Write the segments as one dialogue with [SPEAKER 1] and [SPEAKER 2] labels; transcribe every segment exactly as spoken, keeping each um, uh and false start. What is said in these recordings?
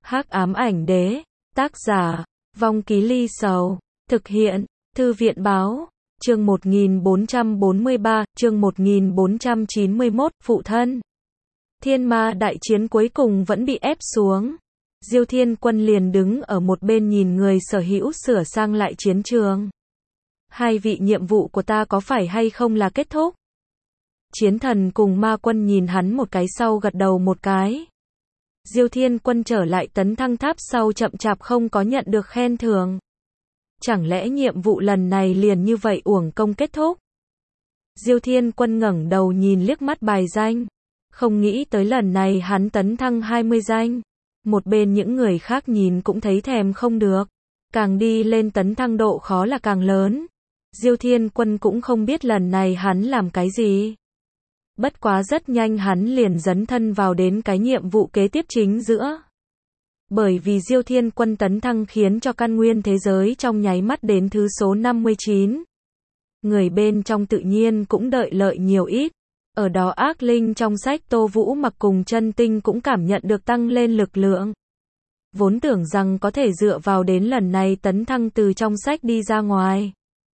[SPEAKER 1] Hắc ám ảnh đế, tác giả, Vong Ký Ly Sầu, thực hiện, Thư viện báo, chương một nghìn bốn trăm bốn mươi ba, chương một nghìn bốn trăm chín mươi mốt, phụ thân. Thiên ma đại chiến cuối cùng vẫn bị ép xuống. Diêu Thiên Quân liền đứng ở một bên nhìn người sở hữu sửa sang lại chiến trường. Hai vị nhiệm vụ của ta có phải hay không là kết thúc? Chiến thần cùng ma quân nhìn hắn một cái sau gật đầu một cái. Diêu Thiên Quân trở lại tấn thăng tháp sau chậm chạp không có nhận được khen thưởng. Chẳng lẽ nhiệm vụ lần này liền như vậy uổng công kết thúc? Diêu Thiên Quân ngẩng đầu nhìn liếc mắt bài danh. Không nghĩ tới lần này hắn tấn thăng hai mươi danh. Một bên những người khác nhìn cũng thấy thèm không được. Càng đi lên tấn thăng độ khó là càng lớn. Diêu Thiên Quân cũng không biết lần này hắn làm cái gì. Bất quá rất nhanh hắn liền dấn thân vào đến cái nhiệm vụ kế tiếp chính giữa. Bởi vì Diêu Thiên Quân tấn thăng khiến cho căn nguyên thế giới trong nháy mắt đến thứ số năm mươi chín. Người bên trong tự nhiên cũng đợi lợi nhiều ít. Ở đó ác linh trong sách Tô Vũ Mặc cùng chân tinh cũng cảm nhận được tăng lên lực lượng. Vốn tưởng rằng có thể dựa vào đến lần này tấn thăng từ trong sách đi ra ngoài.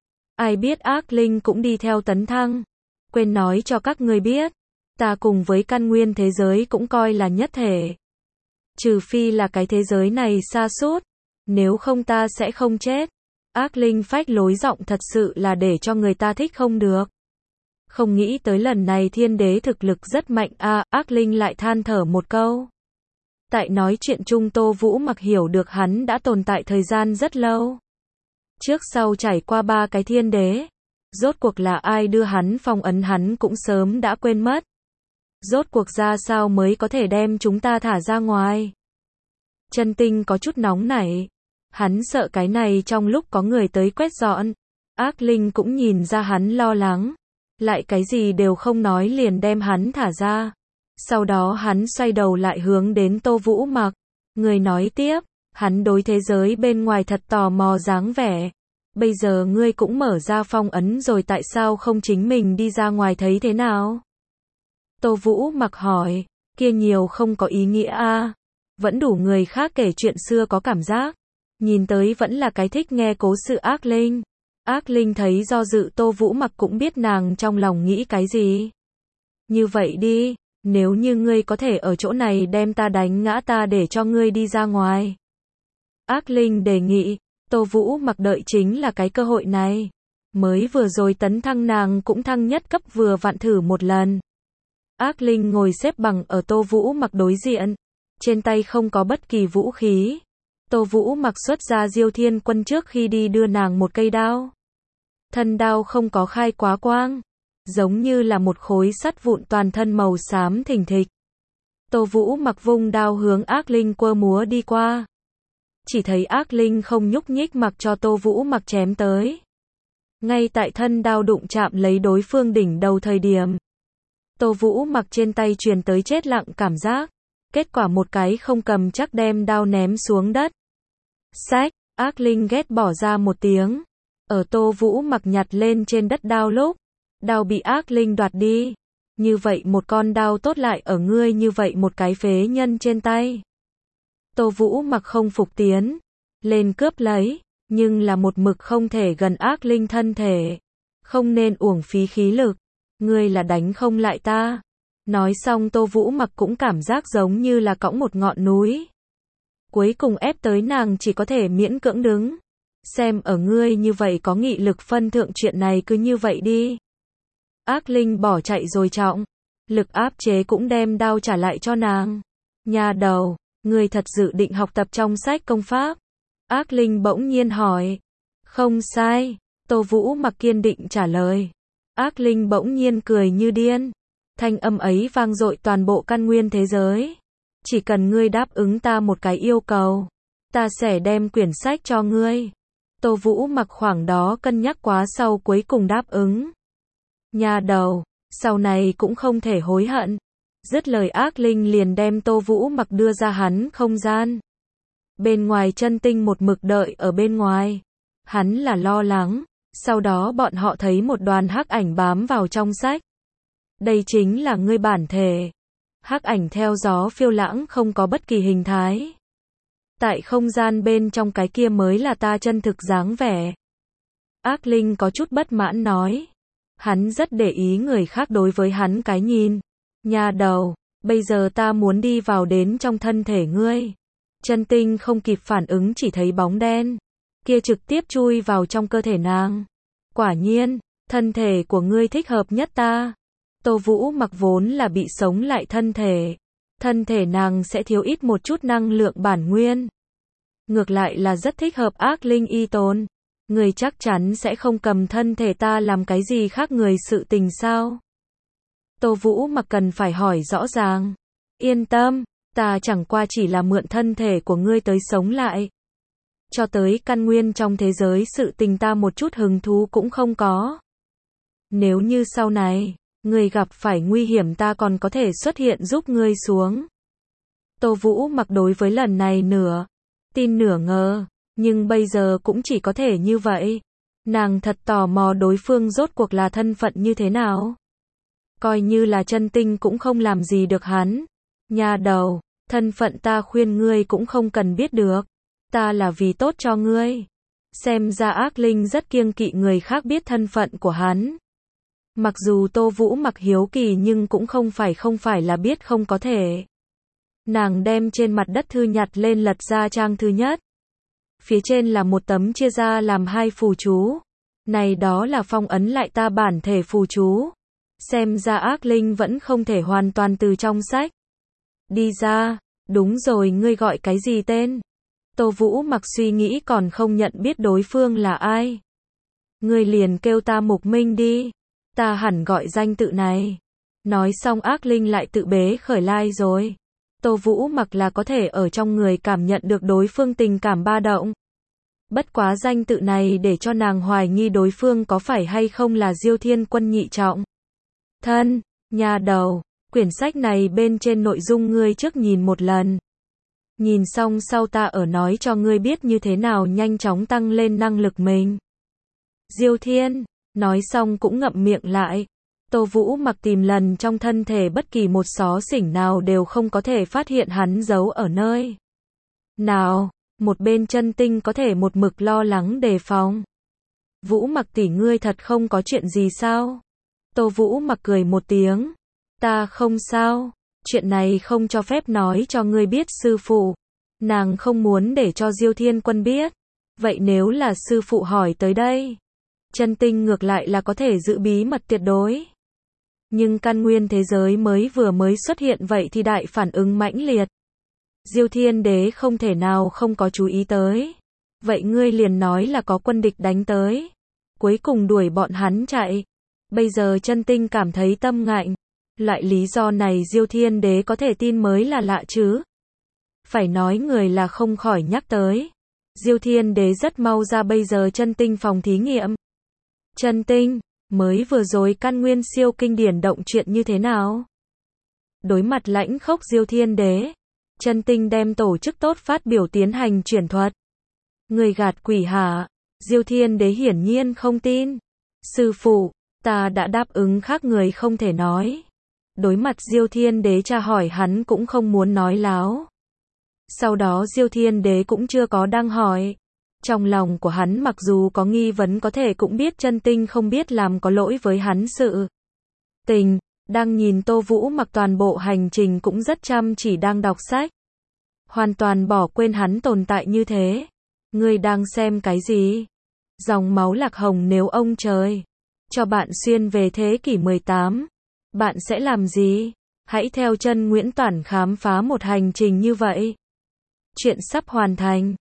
[SPEAKER 1] Ai biết ác linh cũng đi theo tấn thăng. Quên nói cho các người biết, ta cùng với căn nguyên thế giới cũng coi là nhất thể. Trừ phi là cái thế giới này sa sút, nếu không ta sẽ không chết. Ác linh phách lối giọng thật sự là để cho người ta thích không được. Không nghĩ tới lần này thiên đế thực lực rất mạnh a, à, ác linh lại than thở một câu. Tại nói chuyện chung Tô Vũ Mặc hiểu được hắn đã tồn tại thời gian rất lâu. Trước sau trải qua ba cái thiên đế. Rốt cuộc là ai đưa hắn phong ấn hắn cũng sớm đã quên mất. Rốt cuộc ra sao mới có thể đem chúng ta thả ra ngoài. Chân tinh có chút nóng nảy. Hắn sợ cái này trong lúc có người tới quét dọn. Ác linh cũng nhìn ra hắn lo lắng. Lại cái gì đều không nói liền đem hắn thả ra. Sau đó hắn xoay đầu lại hướng đến Tô Vũ Mặc. Người nói tiếp, hắn đối thế giới bên ngoài thật tò mò dáng vẻ. Bây giờ ngươi cũng mở ra phong ấn rồi tại sao không chính mình đi ra ngoài thấy thế nào? Tô Vũ Mặc hỏi, kia nhiều không có ý nghĩa a, à? Vẫn đủ người khác kể chuyện xưa có cảm giác. Nhìn tới vẫn là cái thích nghe cố sự ác linh. Ác linh thấy do dự Tô Vũ Mặc cũng biết nàng trong lòng nghĩ cái gì. Như vậy đi, nếu như ngươi có thể ở chỗ này đem ta đánh ngã ta để cho ngươi đi ra ngoài. Ác linh đề nghị. Tô Vũ Mặc đợi chính là cái cơ hội này. Mới vừa rồi tấn thăng nàng cũng thăng nhất cấp vừa vặn thử một lần. Ác linh ngồi xếp bằng ở Tô Vũ Mặc đối diện. Trên tay không có bất kỳ vũ khí. Tô Vũ Mặc xuất ra Diêu Thiên Quân trước khi đi đưa nàng một cây đao. Thân đao không có khai quá quang. Giống như là một khối sắt vụn toàn thân màu xám thình thịch. Tô Vũ Mặc vung đao hướng ác linh quơ múa đi qua. Chỉ thấy ác linh không nhúc nhích mặc cho Tô Vũ Mặc chém tới. Ngay tại thân đao đụng chạm lấy đối phương đỉnh đầu thời điểm. Tô Vũ Mặc trên tay truyền tới chết lặng cảm giác. Kết quả một cái không cầm chắc đem đao ném xuống đất. Xách, ác linh ghét bỏ ra một tiếng. Ở Tô Vũ Mặc nhặt lên trên đất đao lúc. Đao bị ác linh đoạt đi. Như vậy một con đao tốt lại ở ngươi như vậy một cái phế nhân trên tay. Tô Vũ Mặc không phục tiến. Lên cướp lấy. Nhưng là một mực không thể gần ác linh thân thể. Không nên uổng phí khí lực. Ngươi là đánh không lại ta. Nói xong Tô Vũ Mặc cũng cảm giác giống như là cõng một ngọn núi. Cuối cùng ép tới nàng chỉ có thể miễn cưỡng đứng. Xem ở ngươi như vậy có nghị lực phân thượng chuyện này cứ như vậy đi. Ác linh bỏ chạy rồi trọng. Lực áp chế cũng đem đao trả lại cho nàng. Nhà đầu. Ngươi thật dự định học tập trong sách công pháp? Ác linh bỗng nhiên hỏi. Không sai. Tô Vũ Mặc kiên định trả lời. Ác linh bỗng nhiên cười như điên. Thanh âm ấy vang dội toàn bộ căn nguyên thế giới. Chỉ cần ngươi đáp ứng ta một cái yêu cầu. Ta sẽ đem quyển sách cho ngươi. Tô Vũ Mặc khoảng đó cân nhắc quá sau cuối cùng đáp ứng. Nhà đầu. Sau này cũng không thể hối hận. Dứt lời ác linh liền đem Tô Vũ Mặc đưa ra hắn không gian. Bên ngoài chân tinh một mực đợi ở bên ngoài. Hắn là lo lắng. Sau đó bọn họ thấy một đoàn hắc ảnh bám vào trong sách. Đây chính là ngươi bản thể. Hắc ảnh theo gió phiêu lãng không có bất kỳ hình thái. Tại không gian bên trong cái kia mới là ta chân thực dáng vẻ. Ác linh có chút bất mãn nói. Hắn rất để ý người khác đối với hắn cái nhìn. Nhà đầu, bây giờ ta muốn đi vào đến trong thân thể ngươi. Chân tinh không kịp phản ứng chỉ thấy bóng đen. Kia trực tiếp chui vào trong cơ thể nàng. Quả nhiên, thân thể của ngươi thích hợp nhất ta. Tô Vũ Mặc vốn là bị sống lại thân thể. Thân thể nàng sẽ thiếu ít một chút năng lượng bản nguyên. Ngược lại là rất thích hợp ác linh y tồn. Người chắc chắn sẽ không cầm thân thể ta làm cái gì khác người sự tình sao? Tô Vũ Mặc cần phải hỏi rõ ràng. Yên tâm, ta chẳng qua chỉ là mượn thân thể của ngươi tới sống lại. Cho tới căn nguyên trong thế giới sự tình ta một chút hứng thú cũng không có. Nếu như sau này, ngươi gặp phải nguy hiểm ta còn có thể xuất hiện giúp ngươi xuống. Tô Vũ Mặc đối với lần này nửa tin nửa ngờ, nhưng bây giờ cũng chỉ có thể như vậy. Nàng thật tò mò đối phương rốt cuộc là thân phận như thế nào. Coi như là chân tinh cũng không làm gì được hắn. Nhà đầu, thân phận ta khuyên ngươi cũng không cần biết được. Ta là vì tốt cho ngươi. Xem ra ác linh rất kiêng kỵ người khác biết thân phận của hắn. Mặc dù Tô Vũ Mặc hiếu kỳ nhưng cũng không phải không phải là biết không có thể. Nàng đem trên mặt đất thư nhặt lên lật ra trang thứ nhất. Phía trên là một tấm chia ra làm hai phù chú. Này đó là phong ấn lại ta bản thể phù chú. Xem ra ác linh vẫn không thể hoàn toàn từ trong sách đi ra. Đúng rồi, ngươi gọi cái gì tên? Tô Vũ Mặc suy nghĩ còn không nhận biết đối phương là ai. Ngươi liền kêu ta Mục Minh đi. Ta hẳn gọi danh tự này. Nói xong ác linh lại tự bế khởi lai rồi. Tô Vũ Mặc là có thể ở trong người cảm nhận được đối phương tình cảm ba động. Bất quá danh tự này để cho nàng hoài nghi đối phương có phải hay không là Diêu Thiên Quân nhị trọng. Thân, nhà đầu, quyển sách này bên trên nội dung ngươi trước nhìn một lần. Nhìn xong sau ta ở nói cho ngươi biết như thế nào nhanh chóng tăng lên năng lực mình. Diêu Thiên, nói xong cũng ngậm miệng lại. Tô Vũ Mặc tìm lần trong thân thể bất kỳ một xó xỉnh nào đều không có thể phát hiện hắn giấu ở nơi nào. Một bên chân tinh có thể một mực lo lắng đề phòng. Vũ Mặc tỷ ngươi thật không có chuyện gì sao? Tô Vũ Mặc cười một tiếng. Ta không sao. Chuyện này không cho phép nói cho ngươi biết sư phụ. Nàng không muốn để cho Diêu Thiên Quân biết. Vậy nếu là sư phụ hỏi tới đây, chân tinh ngược lại là có thể giữ bí mật tuyệt đối. Nhưng căn nguyên thế giới mới vừa mới xuất hiện vậy thì đại phản ứng mãnh liệt. Diêu Thiên Đế không thể nào không có chú ý tới. Vậy ngươi liền nói là có quân địch đánh tới. Cuối cùng đuổi bọn hắn chạy. Bây giờ chân tinh cảm thấy tâm ngạnh. Loại lý do này Diêu Thiên Đế có thể tin mới là lạ chứ. Phải nói người là không khỏi nhắc tới. Diêu Thiên Đế rất mau ra bây giờ chân tinh phòng thí nghiệm. Chân tinh, mới vừa rồi căn nguyên siêu kinh điển động chuyện như thế nào? Đối mặt lãnh khốc Diêu Thiên Đế, chân tinh đem tổ chức tốt phát biểu tiến hành chuyển thuật. Người gạt quỷ hả? Diêu Thiên Đế hiển nhiên không tin. Sư phụ, ta đã đáp ứng khác người không thể nói. Đối mặt Diêu Thiên Đế tra hỏi hắn cũng không muốn nói láo. Sau đó Diêu Thiên Đế cũng chưa có đang hỏi. Trong lòng của hắn mặc dù có nghi vấn có thể cũng biết chân tinh không biết làm có lỗi với hắn sự tình. Đang nhìn Tô Vũ Mặc toàn bộ hành trình cũng rất chăm chỉ đang đọc sách. Hoàn toàn bỏ quên hắn tồn tại như thế. Ngươi đang xem cái gì? Dòng máu lạc hồng nếu ông trời cho bạn xuyên về thế kỷ mười tám, bạn sẽ làm gì? Hãy theo chân Nguyễn Toản khám phá một hành trình như vậy. Chuyện sắp hoàn thành.